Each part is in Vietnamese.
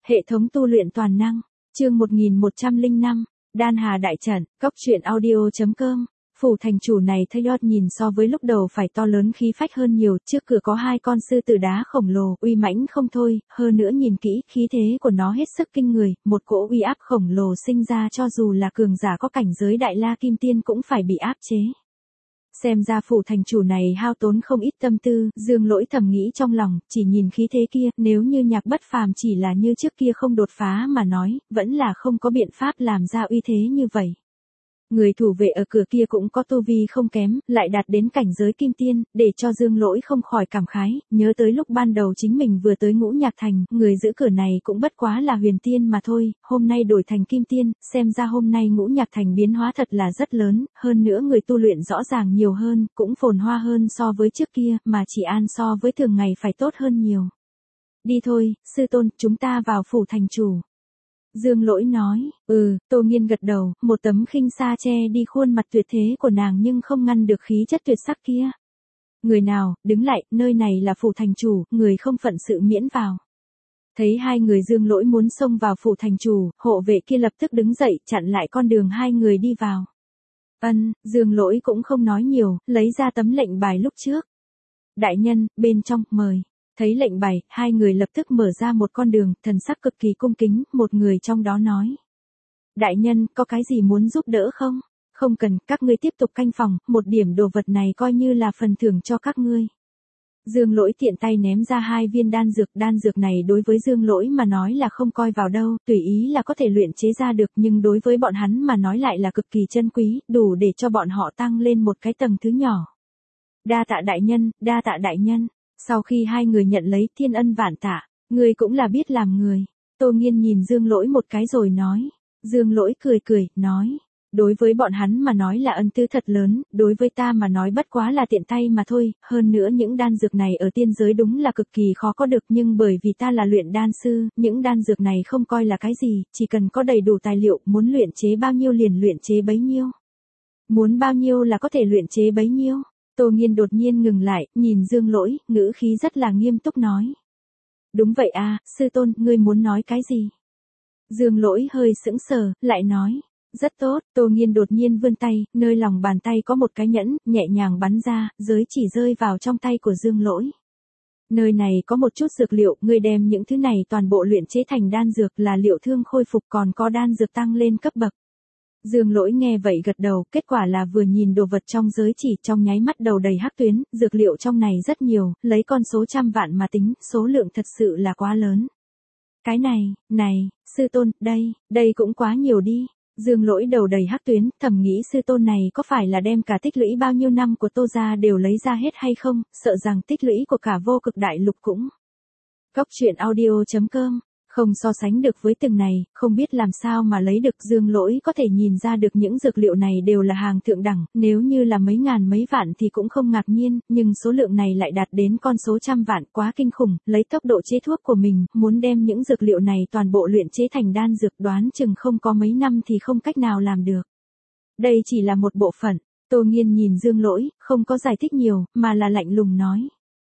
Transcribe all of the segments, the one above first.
Hệ thống tu luyện toàn năng, chương 1105, Đan Hà đại trận, Cốc truyện audio.com. Phủ thành chủ này thay đót nhìn so với lúc đầu phải to lớn khí phách hơn nhiều, trước cửa có hai con sư tử đá khổng lồ, uy mãnh không thôi, hơn nữa nhìn kỹ, khí thế của nó hết sức kinh người, một cỗ uy áp khổng lồ sinh ra cho dù là cường giả có cảnh giới đại la kim tiên cũng phải bị áp chế. Xem ra phủ thành chủ này hao tốn không ít tâm tư, Dương Lỗi thầm nghĩ trong lòng, chỉ nhìn khí thế kia, nếu như Nhạc Bất Phàm chỉ là như trước kia không đột phá mà nói, vẫn là không có biện pháp làm ra uy thế như vậy. Người thủ vệ ở cửa kia cũng có tu vi không kém, lại đạt đến cảnh giới kim tiên, để cho Dương Lỗi không khỏi cảm khái, nhớ tới lúc ban đầu chính mình vừa tới Ngũ Nhạc Thành, người giữ cửa này cũng bất quá là huyền tiên mà thôi, hôm nay đổi thành kim tiên, xem ra hôm nay Ngũ Nhạc Thành biến hóa thật là rất lớn, hơn nữa người tu luyện rõ ràng nhiều hơn, cũng phồn hoa hơn so với trước kia, mà chỉ an so với thường ngày phải tốt hơn nhiều. Đi thôi, sư tôn, chúng ta vào phủ thành chủ. Dương Lỗi nói, Tô Nghiên gật đầu, một tấm khinh sa che đi khuôn mặt tuyệt thế của nàng nhưng không ngăn được khí chất tuyệt sắc kia. Người nào, đứng lại, nơi này là phủ thành chủ, người không phận sự miễn vào. Thấy hai người Dương Lỗi muốn xông vào phủ thành chủ, hộ vệ kia lập tức đứng dậy, chặn lại con đường hai người đi vào. Dương Lỗi cũng không nói nhiều, lấy ra tấm lệnh bài lúc trước. Đại nhân, bên trong, mời. Thấy lệnh bài, hai người lập tức mở ra một con đường, thần sắc cực kỳ cung kính, một người trong đó nói. Đại nhân, có cái gì muốn giúp đỡ không? Không cần, các ngươi tiếp tục canh phòng, một điểm đồ vật này coi như là phần thưởng cho các ngươi. Dương Lỗi tiện tay ném ra hai viên đan dược này đối với Dương Lỗi mà nói là không coi vào đâu, tùy ý là có thể luyện chế ra được nhưng đối với bọn hắn mà nói lại là cực kỳ chân quý, đủ để cho bọn họ tăng lên một cái tầng thứ nhỏ. Đa tạ đại nhân, đa tạ đại nhân. Sau khi hai người nhận lấy thiên ân vạn tạ, người cũng là biết làm người. Tô Nghiên nhìn Dương Lỗi một cái rồi nói. Dương Lỗi cười, nói. Đối với bọn hắn mà nói là ân tư thật lớn, đối với ta mà nói bất quá là tiện tay mà thôi, hơn nữa những đan dược này ở tiên giới đúng là cực kỳ khó có được nhưng bởi vì ta là luyện đan sư, những đan dược này không coi là cái gì, chỉ cần có đầy đủ tài liệu, muốn luyện chế bao nhiêu liền luyện chế bấy nhiêu. Muốn bao nhiêu là có thể luyện chế bấy nhiêu. Tô Nghiên đột nhiên ngừng lại, nhìn Dương Lỗi, ngữ khí rất là nghiêm túc nói. Đúng vậy à, sư tôn, ngươi muốn nói cái gì? Dương Lỗi hơi sững sờ, lại nói. Rất tốt, Tô Nghiên đột nhiên vươn tay, nơi lòng bàn tay có một cái nhẫn, nhẹ nhàng bắn ra, giới chỉ rơi vào trong tay của Dương Lỗi. Nơi này có một chút dược liệu, ngươi đem những thứ này toàn bộ luyện chế thành đan dược là liệu thương khôi phục còn có đan dược tăng lên cấp bậc. Dương Lỗi nghe vậy gật đầu, kết quả là vừa nhìn đồ vật trong giới chỉ trong nháy mắt đầu đầy hắc tuyến, dược liệu trong này rất nhiều, lấy con số trăm vạn mà tính, số lượng thật sự là quá lớn. Cái này, sư tôn, đây cũng quá nhiều đi. Dương Lỗi đầu đầy hắc tuyến, thầm nghĩ sư tôn này có phải là đem cả tích lũy bao nhiêu năm của Tô gia đều lấy ra hết hay không, sợ rằng tích lũy của cả vô cực đại lục cũng. Cốc truyện audio.com. Không so sánh được với từng này, không biết làm sao mà lấy được. Dương Lỗi có thể nhìn ra được những dược liệu này đều là hàng thượng đẳng, nếu như là mấy ngàn mấy vạn thì cũng không ngạc nhiên, nhưng số lượng này lại đạt đến con số trăm vạn, quá kinh khủng, lấy tốc độ chế thuốc của mình, muốn đem những dược liệu này toàn bộ luyện chế thành đan dược đoán chừng không có mấy năm thì không cách nào làm được. Đây chỉ là một bộ phận. Tô Nghiên nhìn Dương Lỗi, không có giải thích nhiều, mà là lạnh lùng nói.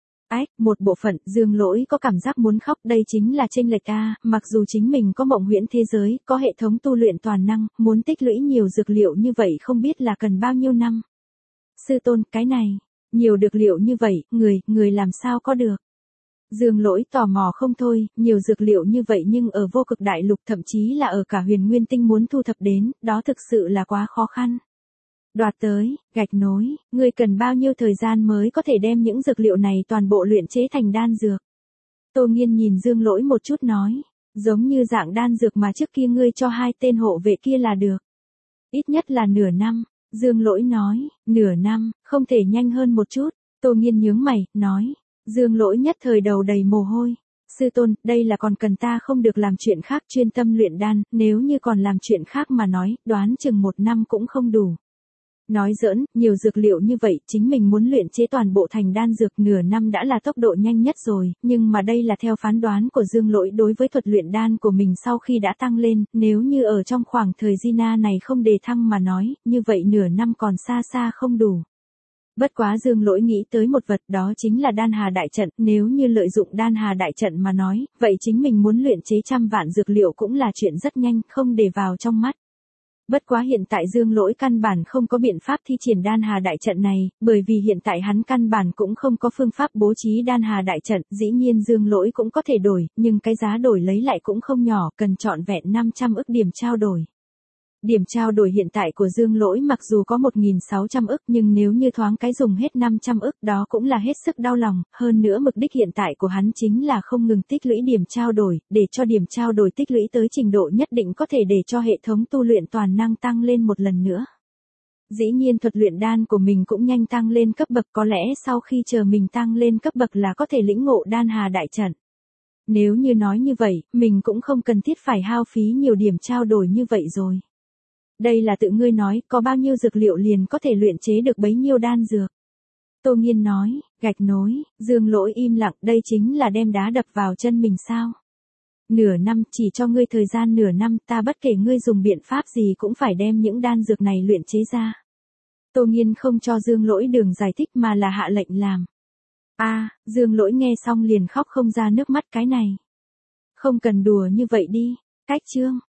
Một bộ phận, Dương Lỗi có cảm giác muốn khóc, đây chính là chênh lệch a, mặc dù chính mình có mộng huyễn thế giới, có hệ thống tu luyện toàn năng, muốn tích lũy nhiều dược liệu như vậy không biết là cần bao nhiêu năm. Sư tôn, cái này, nhiều dược liệu như vậy, người làm sao có được. Dương Lỗi tò mò không thôi, nhiều dược liệu như vậy nhưng ở vô cực đại lục thậm chí là ở cả huyền nguyên tinh muốn thu thập đến, đó thực sự là quá khó khăn. Đoạt tới, gạch nối, ngươi cần bao nhiêu thời gian mới có thể đem những dược liệu này toàn bộ luyện chế thành đan dược. Tô Nghiên nhìn Dương Lỗi một chút nói, giống như dạng đan dược mà trước kia ngươi cho hai tên hộ vệ kia là được. Ít nhất là nửa năm, Dương Lỗi nói, nửa năm, không thể nhanh hơn một chút. Tô Nghiên nhướng mày, nói, Dương Lỗi nhất thời đầu đầy mồ hôi. Sư tôn, đây là còn cần ta không được làm chuyện khác chuyên tâm luyện đan, nếu như còn làm chuyện khác mà nói, đoán chừng 1 năm cũng không đủ. Nói giỡn, nhiều dược liệu như vậy, chính mình muốn luyện chế toàn bộ thành đan dược nửa năm đã là tốc độ nhanh nhất rồi, nhưng mà đây là theo phán đoán của Dương Lỗi đối với thuật luyện đan của mình sau khi đã tăng lên, nếu như ở trong khoảng thời Gina này không đề thăng mà nói, như vậy nửa năm còn xa xa không đủ. Bất quá Dương Lỗi nghĩ tới một vật, đó chính là đan hà đại trận, nếu như lợi dụng đan hà đại trận mà nói, vậy chính mình muốn luyện chế trăm vạn dược liệu cũng là chuyện rất nhanh, không để vào trong mắt. Bất quá hiện tại Dương Lỗi căn bản không có biện pháp thi triển đan hà đại trận này, bởi vì hiện tại hắn căn bản cũng không có phương pháp bố trí đan hà đại trận, dĩ nhiên Dương Lỗi cũng có thể đổi, nhưng cái giá đổi lấy lại cũng không nhỏ, cần trọn vẹn 500 ức điểm trao đổi. Điểm trao đổi hiện tại của Dương Lỗi mặc dù có 1.600 ức nhưng nếu như thoáng cái dùng hết 500 ức đó cũng là hết sức đau lòng, hơn nữa mục đích hiện tại của hắn chính là không ngừng tích lũy điểm trao đổi, để cho điểm trao đổi tích lũy tới trình độ nhất định có thể để cho hệ thống tu luyện toàn năng tăng lên một lần nữa. Dĩ nhiên thuật luyện đan của mình cũng nhanh tăng lên cấp bậc, có lẽ sau khi chờ mình tăng lên cấp bậc là có thể lĩnh ngộ đan hà đại trận. Nếu như nói như vậy, mình cũng không cần thiết phải hao phí nhiều điểm trao đổi như vậy rồi. Đây là tự ngươi nói, có bao nhiêu dược liệu liền có thể luyện chế được bấy nhiêu đan dược. Tô Nghiên nói, gạch nối, Dương Lỗi im lặng, đây chính là đem đá đập vào chân mình sao. Nửa năm, chỉ cho ngươi thời gian nửa năm, ta bất kể ngươi dùng biện pháp gì cũng phải đem những đan dược này luyện chế ra. Tô Nghiên không cho Dương Lỗi đường giải thích mà là hạ lệnh làm. Dương Lỗi nghe xong liền khóc không ra nước mắt, cái này. Không cần đùa như vậy đi, cách chương.